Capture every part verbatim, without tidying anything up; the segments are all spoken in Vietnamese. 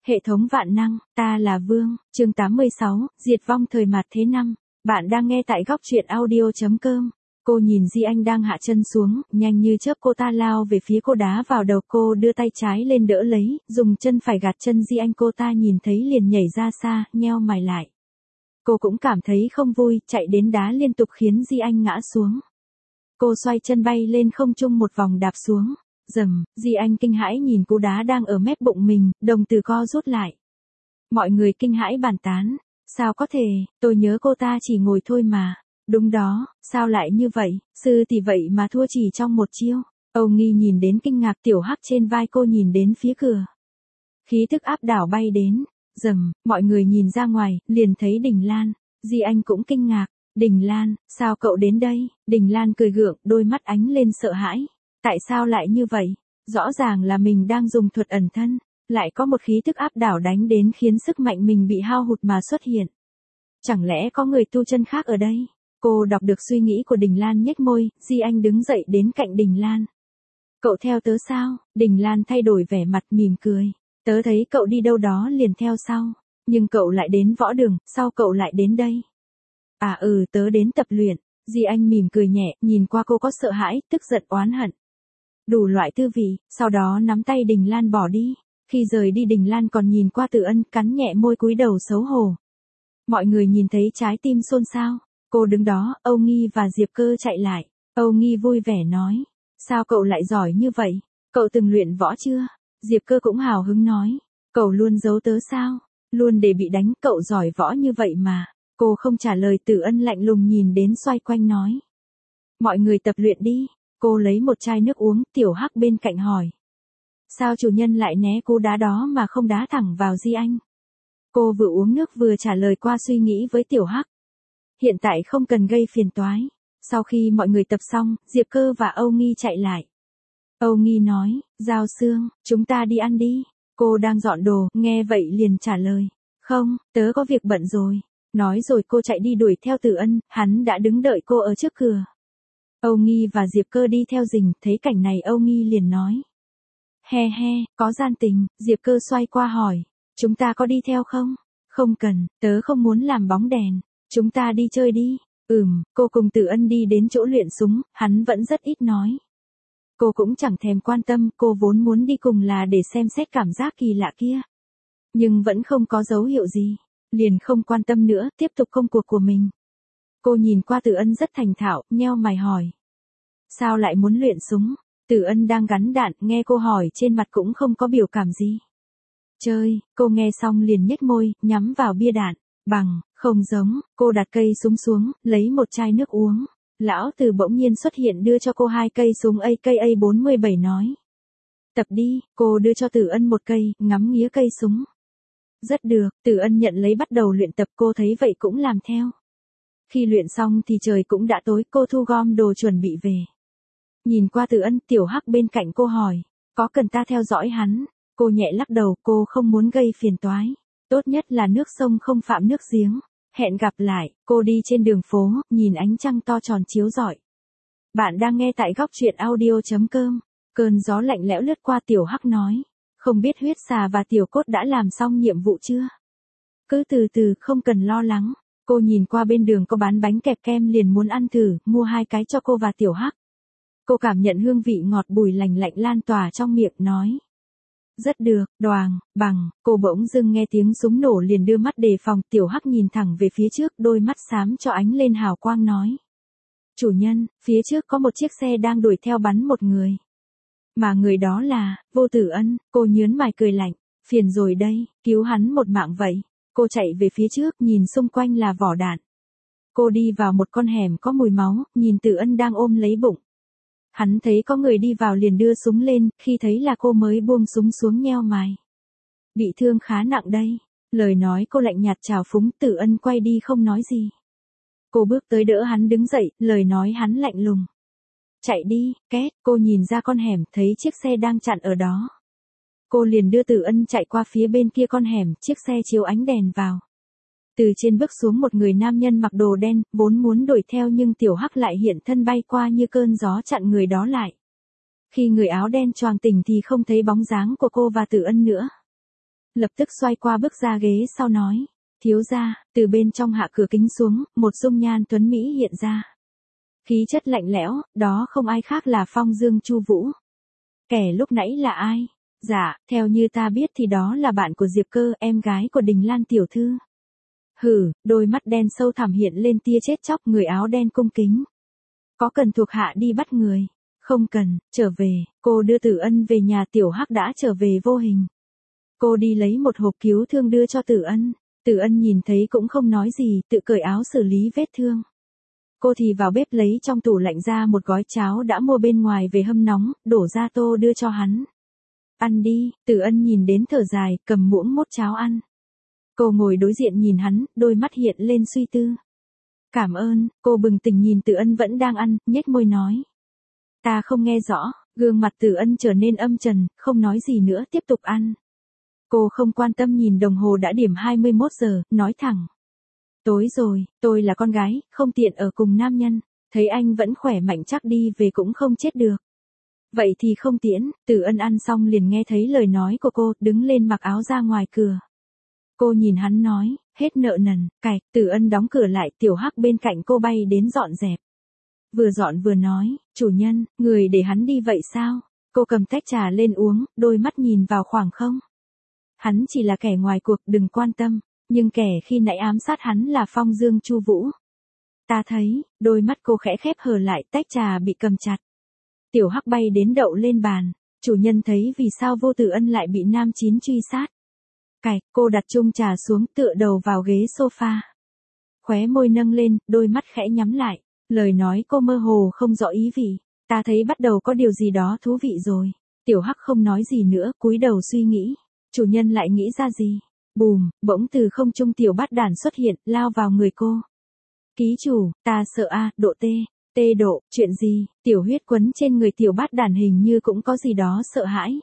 Hệ thống vạn năng, ta là Vương, chương tám mươi sáu, diệt vong thời mạt thế năm. Bạn đang nghe tại góc truyện audio chấm com. Cô nhìn Di Anh đang hạ chân xuống, nhanh như chớp cô ta lao về phía cô đá vào đầu cô, đưa tay trái lên đỡ lấy, dùng chân phải gạt chân Di Anh, cô ta nhìn thấy liền nhảy ra xa, nheo mày lại. Cô cũng cảm thấy không vui, chạy đến đá liên tục khiến Di Anh ngã xuống. Cô xoay chân bay lên không trung một vòng đạp xuống. Rầm, Di Anh kinh hãi nhìn cú đá đang ở mép bụng mình, đồng tử co rút lại. Mọi người kinh hãi bàn tán. Sao có thể, tôi nhớ cô ta chỉ ngồi thôi mà. Đúng đó, sao lại như vậy, sư tỷ vậy mà thua chỉ trong một chiêu. Âu Nghi nhìn đến kinh ngạc, Tiểu Hắc trên vai cô nhìn đến phía cửa. Khí thức áp đảo bay đến. Rầm, mọi người nhìn ra ngoài, liền thấy Đình Lan. Di Anh cũng kinh ngạc. Đình Lan, sao cậu đến đây? Đình Lan cười gượng, đôi mắt ánh lên sợ hãi. Tại sao lại như vậy? Rõ ràng là mình đang dùng thuật ẩn thân, lại có một khí thức áp đảo đánh đến khiến sức mạnh mình bị hao hụt mà xuất hiện. Chẳng lẽ có người tu chân khác ở đây? Cô đọc được suy nghĩ của Đình Lan, nhếch môi. Di Anh đứng dậy đến cạnh Đình Lan. Cậu theo tớ sao? Đình Lan thay đổi vẻ mặt mỉm cười. Tớ thấy cậu đi đâu đó liền theo sau. Nhưng cậu lại đến võ đường, sao cậu lại đến đây? À ừ, tớ đến tập luyện. Di Anh mỉm cười nhẹ, nhìn qua cô có sợ hãi, tức giận, oán hận. Đủ loại tư vị, sau đó nắm tay Đình Lan bỏ đi. Khi rời đi, Đình Lan còn nhìn qua Từ Ân, cắn nhẹ môi cúi đầu xấu hổ. Mọi người nhìn thấy trái tim xôn xao. Cô đứng đó, Âu Nghi và Diệp Cơ chạy lại. Âu Nghi vui vẻ nói. Sao cậu lại giỏi như vậy? Cậu từng luyện võ chưa? Diệp Cơ cũng hào hứng nói. Cậu luôn giấu tớ sao? Luôn để bị đánh, cậu giỏi võ như vậy mà. Cô không trả lời. Từ Ân lạnh lùng nhìn đến xoay quanh nói. Mọi người tập luyện đi. Cô lấy một chai nước uống, Tiểu Hắc bên cạnh hỏi. Sao chủ nhân lại né cú đá đó mà không đá thẳng vào Di Anh? Cô vừa uống nước vừa trả lời qua suy nghĩ với Tiểu Hắc. Hiện tại không cần gây phiền toái. Sau khi mọi người tập xong, Diệp Cơ và Âu Nghi chạy lại. Âu Nghi nói, Giao Sương, chúng ta đi ăn đi. Cô đang dọn đồ, nghe vậy liền trả lời. Không, tớ có việc bận rồi. Nói rồi cô chạy đi đuổi theo Từ Ân, hắn đã đứng đợi cô ở trước cửa. Âu Nghi và Diệp Cơ đi theo rình, thấy cảnh này Âu Nghi liền nói. He he, có gian tình. Diệp Cơ xoay qua hỏi. Chúng ta có đi theo không? Không cần, tớ không muốn làm bóng đèn. Chúng ta đi chơi đi. Ừm, cô cùng Từ Ân đi đến chỗ luyện súng, hắn vẫn rất ít nói. Cô cũng chẳng thèm quan tâm, cô vốn muốn đi cùng là để xem xét cảm giác kỳ lạ kia. Nhưng vẫn không có dấu hiệu gì. Liền không quan tâm nữa, tiếp tục công cuộc của mình. Cô nhìn qua Từ Ân rất thành thạo, nheo mày hỏi. Sao lại muốn luyện súng? Từ Ân đang gắn đạn, nghe cô hỏi trên mặt cũng không có biểu cảm gì. Chơi, cô nghe xong liền nhếch môi, nhắm vào bia đạn. Bằng, không giống, cô đặt cây súng xuống, lấy một chai nước uống. Lão Từ bỗng nhiên xuất hiện đưa cho cô hai cây súng a ca bốn mươi bảy nói. Tập đi, cô đưa cho Từ Ân một cây, ngắm nghía cây súng. Rất được, Từ Ân nhận lấy bắt đầu luyện tập, cô thấy vậy cũng làm theo. Khi luyện xong thì trời cũng đã tối, cô thu gom đồ chuẩn bị về. Nhìn qua Từ Ân, Tiểu Hắc bên cạnh cô hỏi, có cần ta theo dõi hắn? Cô nhẹ lắc đầu, cô không muốn gây phiền toái. Tốt nhất là nước sông không phạm nước giếng. Hẹn gặp lại, cô đi trên đường phố, nhìn ánh trăng to tròn chiếu rọi. Bạn đang nghe tại góc truyện audio chấm com. Cơn gió lạnh lẽo lướt qua, Tiểu Hắc nói. Không biết huyết xà và Tiểu Cốt đã làm xong nhiệm vụ chưa? Cứ từ từ, không cần lo lắng. Cô nhìn qua bên đường có bán bánh kẹp kem liền muốn ăn thử, mua hai cái cho cô và Tiểu Hắc. Cô cảm nhận hương vị ngọt bùi lành lạnh lan tỏa trong miệng, nói. Rất được, Đoàng, Bằng, cô bỗng dưng nghe tiếng súng nổ liền đưa mắt đề phòng. Tiểu Hắc nhìn thẳng về phía trước, đôi mắt xám cho ánh lên hào quang nói. Chủ nhân, phía trước có một chiếc xe đang đuổi theo bắn một người. Mà người đó là, Vô Tử Ân. Cô nhớn mày cười lạnh, phiền rồi đây, cứu hắn một mạng vậy. Cô chạy về phía trước, nhìn xung quanh là vỏ đạn. Cô đi vào một con hẻm có mùi máu, nhìn Tử Ân đang ôm lấy bụng. Hắn thấy có người đi vào liền đưa súng lên, khi thấy là cô mới buông súng xuống, nheo mày. Bị thương khá nặng đây. Lời nói cô lạnh nhạt trào phúng. Tử Ân quay đi không nói gì. Cô bước tới đỡ hắn đứng dậy, lời nói hắn lạnh lùng. Chạy đi, két. Cô nhìn ra con hẻm, thấy chiếc xe đang chặn ở đó. Cô liền đưa Tử Ân chạy qua phía bên kia con hẻm, chiếc xe chiếu ánh đèn vào. Từ trên bước xuống một người nam nhân mặc đồ đen, vốn muốn đuổi theo nhưng Tiểu Hắc lại hiện thân bay qua như cơn gió chặn người đó lại. Khi người áo đen choàng tỉnh thì không thấy bóng dáng của cô và Tử Ân nữa. lập tức xoay qua bước ra ghế sau nói. Thiếu gia, từ bên trong hạ cửa kính xuống, một dung nhan tuấn Mỹ hiện ra. Khí chất lạnh lẽo, đó không ai khác là Phong Dương Chu Vũ. Kẻ lúc nãy là ai? Dạ, theo như ta biết thì đó là bạn của Diệp Cơ, em gái của Đình Lan tiểu thư. Hử, đôi mắt đen sâu thẳm hiện lên tia chết chóc, người áo đen cung kính. Có cần thuộc hạ đi bắt người? Không cần, trở về, cô đưa Tử Ân về nhà. Tiểu Hắc đã trở về vô hình. Cô đi lấy một hộp cứu thương đưa cho Tử Ân. Tử Ân nhìn thấy cũng không nói gì, tự cởi áo xử lý vết thương. Cô thì vào bếp lấy trong tủ lạnh ra một gói cháo đã mua bên ngoài về hâm nóng, đổ ra tô đưa cho hắn. Ăn đi, Tử Ân nhìn đến thở dài, cầm muỗng múc cháo ăn. Cô ngồi đối diện nhìn hắn, đôi mắt hiện lên suy tư. Cảm ơn, cô bừng tỉnh nhìn Tử Ân vẫn đang ăn, nhếch môi nói. Ta không nghe rõ, gương mặt Tử Ân trở nên âm trầm, không nói gì nữa tiếp tục ăn. Cô không quan tâm nhìn đồng hồ đã điểm hai mươi mốt giờ, nói thẳng. Tối rồi, tôi là con gái, không tiện ở cùng nam nhân, thấy anh vẫn khỏe mạnh chắc đi về cũng không chết được. Vậy thì không tiễn, Tử Ân ăn xong liền nghe thấy lời nói của cô, đứng lên mặc áo ra ngoài cửa. Cô nhìn hắn nói, hết nợ nần, cạch, Tử Ân đóng cửa lại, Tiểu Hắc bên cạnh cô bay đến dọn dẹp. Vừa dọn vừa nói, chủ nhân, người để hắn đi vậy sao? Cô cầm tách trà lên uống, đôi mắt nhìn vào khoảng không. Hắn chỉ là kẻ ngoài cuộc, đừng quan tâm, nhưng kẻ khi nãy ám sát hắn là Phong Dương Chu Vũ. Ta thấy, đôi mắt cô khẽ khép hờ lại, tách trà bị cầm chặt. Tiểu Hắc bay đến đậu lên bàn, chủ nhân thấy vì sao Vô Tử Ân lại bị nam chín truy sát. Cạch, cô đặt chung trà xuống, tựa đầu vào ghế sofa. Khóe môi nâng lên, đôi mắt khẽ nhắm lại, lời nói cô mơ hồ không rõ ý vị. Ta thấy bắt đầu có điều gì đó thú vị rồi. Tiểu Hắc không nói gì nữa, cúi đầu suy nghĩ. Chủ nhân lại nghĩ ra gì? Bùm, bỗng từ không trung Tiểu Bát Đản xuất hiện, lao vào người cô. Ký chủ, ta sợ a, độ tê. Tê độ, chuyện gì? Tiểu Huyết quấn trên người Tiểu Bát Đản hình như cũng có gì đó sợ hãi.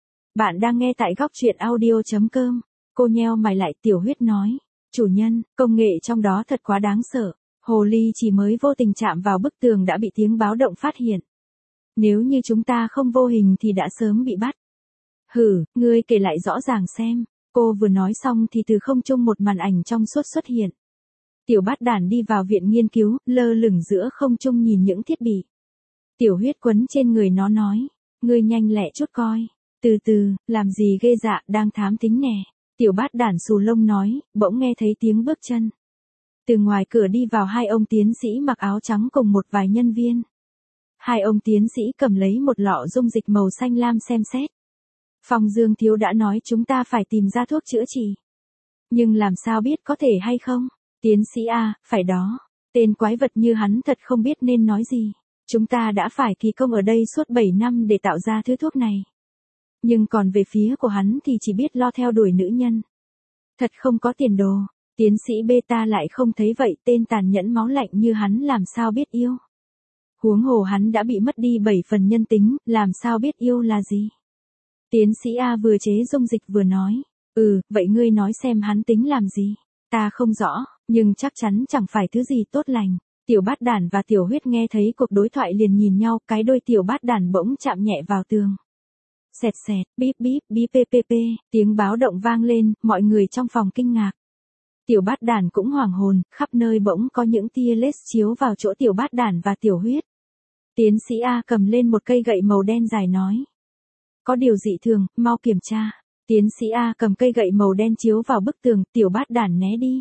Bạn đang nghe tại góc truyện audio chấm com. Cô nheo mày lại, Tiểu Huyết nói. Chủ nhân, công nghệ trong đó thật quá đáng sợ. Hồ ly chỉ mới vô tình chạm vào bức tường đã bị tiếng báo động phát hiện. Nếu như chúng ta không vô hình thì đã sớm bị bắt. Hử, ngươi kể lại rõ ràng xem. Cô vừa nói xong thì từ không trung một màn ảnh trong suốt xuất hiện. Tiểu Bát Đản đi vào viện nghiên cứu, lơ lửng giữa không trung nhìn những thiết bị. Tiểu Huyết quấn trên người nó nói. Ngươi nhanh lẹ chút coi. Từ từ, làm gì ghê dạ, đang thám tính nè. Tiểu Bát Đản xù lông nói, bỗng nghe thấy tiếng bước chân. Từ ngoài cửa đi vào hai ông tiến sĩ mặc áo trắng cùng một vài nhân viên. Hai ông tiến sĩ cầm lấy một lọ dung dịch màu xanh lam xem xét. Phong Dương thiếu đã nói chúng ta phải tìm ra thuốc chữa trị. Nhưng làm sao biết có thể hay không? Tiến sĩ A, phải đó. Tên quái vật như hắn thật không biết nên nói gì. Chúng ta đã phải kỳ công ở đây suốt bảy năm để tạo ra thứ thuốc này. Nhưng còn về phía của hắn thì chỉ biết lo theo đuổi nữ nhân. Thật không có tiền đồ. Tiến sĩ Beta lại không thấy vậy, tên tàn nhẫn máu lạnh như hắn làm sao biết yêu. Huống hồ hắn đã bị mất đi bảy phần nhân tính, làm sao biết yêu là gì. Tiến sĩ A vừa chế dung dịch vừa nói, ừ, vậy ngươi nói xem hắn tính làm gì. Ta không rõ, nhưng chắc chắn chẳng phải thứ gì tốt lành. Tiểu Bát Đản và Tiểu Huyết nghe thấy cuộc đối thoại liền nhìn nhau, cái đôi Tiểu Bát Đản bỗng chạm nhẹ vào tường. Xẹt xẹt, bíp bíp, bíp pê pê pê, tiếng báo động vang lên, mọi người trong phòng kinh ngạc. Tiểu Bát Đản cũng hoảng hồn, khắp nơi bỗng có những tia laser chiếu vào chỗ Tiểu Bát Đản và Tiểu Huyết. Tiến sĩ A cầm lên một cây gậy màu đen dài nói. Có điều dị thường, mau kiểm tra. Tiến sĩ A cầm cây gậy màu đen chiếu vào bức tường, Tiểu Bát Đản né đi.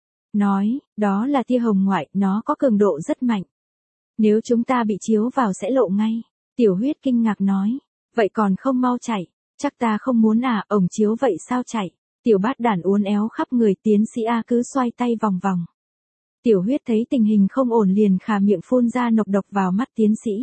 Nói, đó là tia hồng ngoại, nó có cường độ rất mạnh. Nếu chúng ta bị chiếu vào sẽ lộ ngay. Tiểu Huyết kinh ngạc nói. Vậy còn không mau chạy, chắc ta không muốn à, ổng chiếu vậy sao chạy. Tiểu Bát Đản uốn éo khắp người, tiến sĩ A cứ xoay tay vòng vòng. Tiểu Huyết thấy tình hình không ổn liền khà miệng phun ra nọc độc vào mắt tiến sĩ.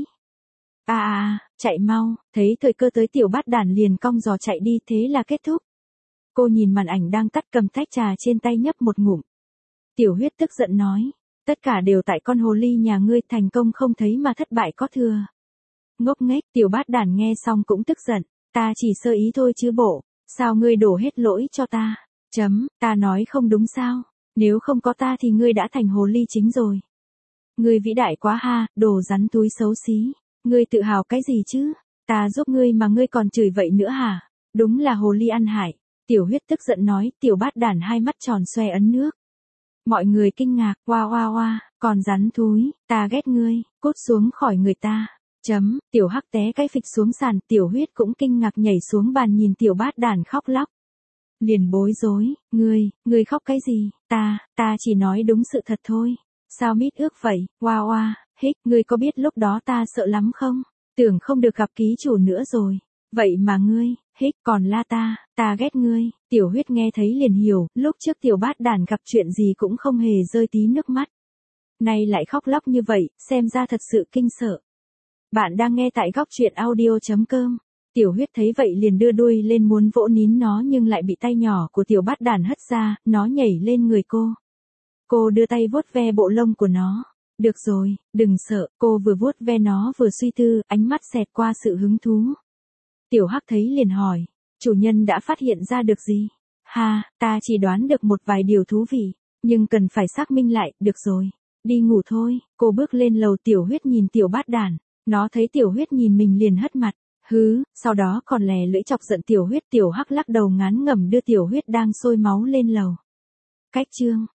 A a a, chạy mau, thấy thời cơ tới Tiểu Bát Đản liền cong giò chạy đi, thế là kết thúc. Cô nhìn màn ảnh đang tắt, cầm tách trà trên tay nhấp một ngụm. Tiểu Huyết tức giận nói, tất cả đều tại con hồ ly nhà ngươi, thành công không thấy mà thất bại có thừa. Ngốc nghếch, Tiểu Bát Đản nghe xong cũng tức giận, ta chỉ sơ ý thôi chứ bộ, sao ngươi đổ hết lỗi cho ta? Chấm, ta nói không đúng sao? Nếu không có ta thì ngươi đã thành hồ ly chính rồi. Ngươi vĩ đại quá ha, đồ rắn túi xấu xí. Ngươi tự hào cái gì chứ? Ta giúp ngươi mà ngươi còn chửi vậy nữa hả? Đúng là hồ ly ăn hại. Tiểu huyết tức giận nói, tiểu bát đản hai mắt tròn xoe ấn nước. Mọi người kinh ngạc, oa oa oa, còn rắn thúi, ta ghét ngươi, cút xuống khỏi người ta. Chấm, tiểu hắc té cái phịch xuống sàn, tiểu huyết cũng kinh ngạc nhảy xuống bàn nhìn tiểu bát đản khóc lóc. Liền bối rối, ngươi, ngươi khóc cái gì, ta, ta chỉ nói đúng sự thật thôi. Sao mít ước vậy, oa oa, hích, ngươi có biết lúc đó ta sợ lắm không? Tưởng không được gặp ký chủ nữa rồi. Vậy mà ngươi, hích, còn la ta, ta ghét ngươi. Tiểu huyết nghe thấy liền hiểu, lúc trước tiểu bát đản gặp chuyện gì cũng không hề rơi tí nước mắt. Nay lại khóc lóc như vậy, xem ra thật sự kinh sợ. Bạn đang nghe tại góc truyện audio chấm com. Tiểu huyết thấy vậy liền đưa đuôi lên muốn vỗ nín nó nhưng lại bị tay nhỏ của tiểu bát đản hất ra, nó nhảy lên người cô. Cô đưa tay vuốt ve bộ lông của nó. Được rồi, đừng sợ, cô vừa vuốt ve nó vừa suy tư, ánh mắt xẹt qua sự hứng thú. Tiểu hắc thấy liền hỏi, chủ nhân đã phát hiện ra được gì? Ha, ta chỉ đoán được một vài điều thú vị, nhưng cần phải xác minh lại, được rồi. Đi ngủ thôi, cô bước lên lầu. Tiểu huyết nhìn tiểu bát đản, nó thấy tiểu huyết nhìn mình liền hất mặt, hứ, sau đó còn lè lưỡi chọc giận tiểu huyết. Tiểu hắc lắc đầu ngán ngẩm đưa tiểu huyết đang sôi máu lên lầu. Cách chương